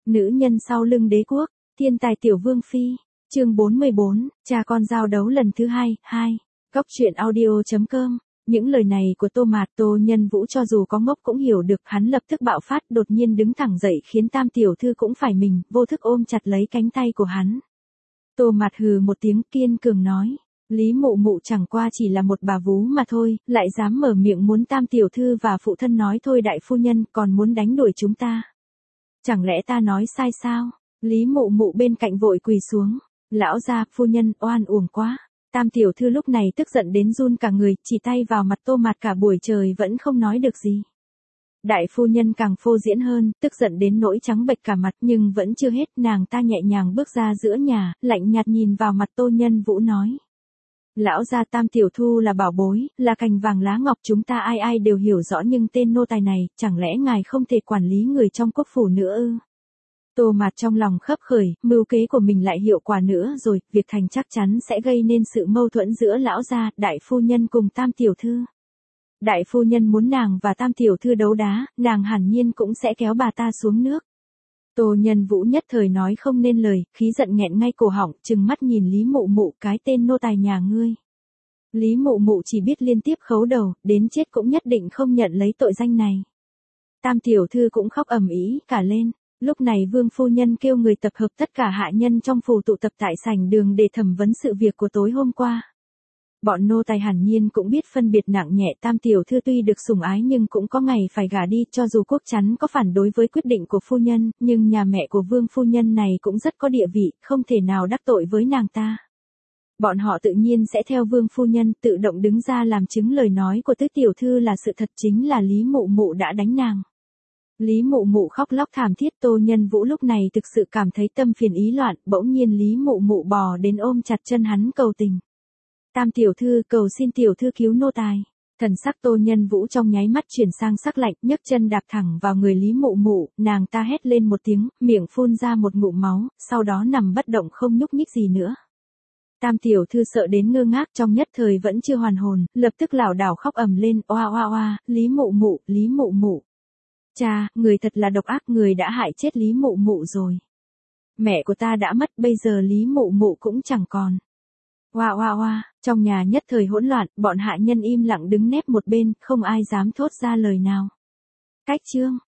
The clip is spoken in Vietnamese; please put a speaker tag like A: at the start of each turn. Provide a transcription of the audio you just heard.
A: Nữ nhân sau lưng đế quốc, thiên tài tiểu vương phi, chương 44, cha con giao đấu lần thứ 2. Góc truyện audio.com. Những lời này của Tô Mạt, Tô Nhân Vũ cho dù có ngốc cũng hiểu được, hắn lập tức bạo phát, đột nhiên đứng thẳng dậy khiến Tam tiểu thư cũng phải mình, vô thức ôm chặt lấy cánh tay của hắn. Tô Mạt hừ một tiếng kiên cường nói, Lý Mụ Mụ chẳng qua chỉ là một bà vú mà thôi, lại dám mở miệng muốn Tam tiểu thư và phụ thân nói thôi đại phu nhân, còn muốn đánh đuổi chúng ta. Chẳng lẽ ta nói sai sao? Lý Mụ Mụ bên cạnh vội quỳ xuống. Lão gia, phu nhân, oan uổng quá. Tam tiểu thư lúc này tức giận đến run cả người, chỉ tay vào mặt Tô Mạt cả buổi trời vẫn không nói được gì. Đại phu nhân càng phô diễn hơn, tức giận đến nỗi trắng bệch cả mặt, nhưng vẫn chưa hết, nàng ta nhẹ nhàng bước ra giữa nhà, lạnh nhạt nhìn vào mặt Tô Nhân Vũ nói. Lão gia, Tam tiểu thư là bảo bối, là cành vàng lá ngọc, chúng ta ai ai đều hiểu rõ, nhưng tên nô tài này, chẳng lẽ ngài không thể quản lý người trong quốc phủ nữa ư? Tô Mạt trong lòng khấp khởi, mưu kế của mình lại hiệu quả nữa rồi, việc thành chắc chắn sẽ gây nên sự mâu thuẫn giữa lão gia, đại phu nhân cùng Tam tiểu thư. Đại phu nhân muốn nàng và Tam tiểu thư đấu đá, nàng hẳn nhiên cũng sẽ kéo bà ta xuống nước. Tô Nhân Vũ nhất thời nói không nên lời, khí giận nghẹn ngay cổ họng, trừng mắt nhìn Lý Mụ Mụ, cái tên nô tài nhà ngươi. Lý Mụ Mụ chỉ biết liên tiếp khấu đầu, đến chết cũng nhất định không nhận lấy tội danh này. Tam tiểu thư cũng khóc ầm ĩ cả lên. Lúc này Vương phu nhân kêu người tập hợp tất cả hạ nhân trong phủ tụ tập tại sảnh đường để thẩm vấn sự việc của tối hôm qua. Bọn nô tài hẳn nhiên cũng biết phân biệt nặng nhẹ, Tam tiểu thư tuy được sủng ái nhưng cũng có ngày phải gả đi, cho dù quốc chắn có phản đối với quyết định của phu nhân, nhưng nhà mẹ của Vương phu nhân này cũng rất có địa vị, không thể nào đắc tội với nàng ta. Bọn họ tự nhiên sẽ theo Vương phu nhân, tự động đứng ra làm chứng lời nói của tứ tiểu thư là sự thật, chính là Lý Mụ Mụ đã đánh nàng. Lý Mụ Mụ khóc lóc thảm thiết. Tô Nhân Vũ lúc này thực sự cảm thấy tâm phiền ý loạn, bỗng nhiên Lý Mụ Mụ bò đến ôm chặt chân hắn cầu tình. Tam tiểu thư, cầu xin tiểu thư cứu nô tài. Thần sắc Tô Nhân Vũ trong nháy mắt chuyển sang sắc lạnh, nhấc chân đạp thẳng vào người Lý Mụ Mụ, nàng ta hét lên một tiếng, miệng phun ra một ngụm máu, sau đó nằm bất động không nhúc nhích gì nữa. Tam tiểu thư sợ đến ngơ ngác, trong nhất thời vẫn chưa hoàn hồn, lập tức lảo đảo khóc ầm lên, oa oa oa, Lý Mụ Mụ, Lý Mụ Mụ. Cha, người thật là độc ác, người đã hại chết Lý Mụ Mụ rồi. Mẹ của ta đã mất, bây giờ Lý Mụ Mụ cũng chẳng còn. Oa oa oa, trong nhà nhất thời hỗn loạn, bọn hạ nhân im lặng đứng nép một bên, không ai dám thốt ra lời nào. Cách chương.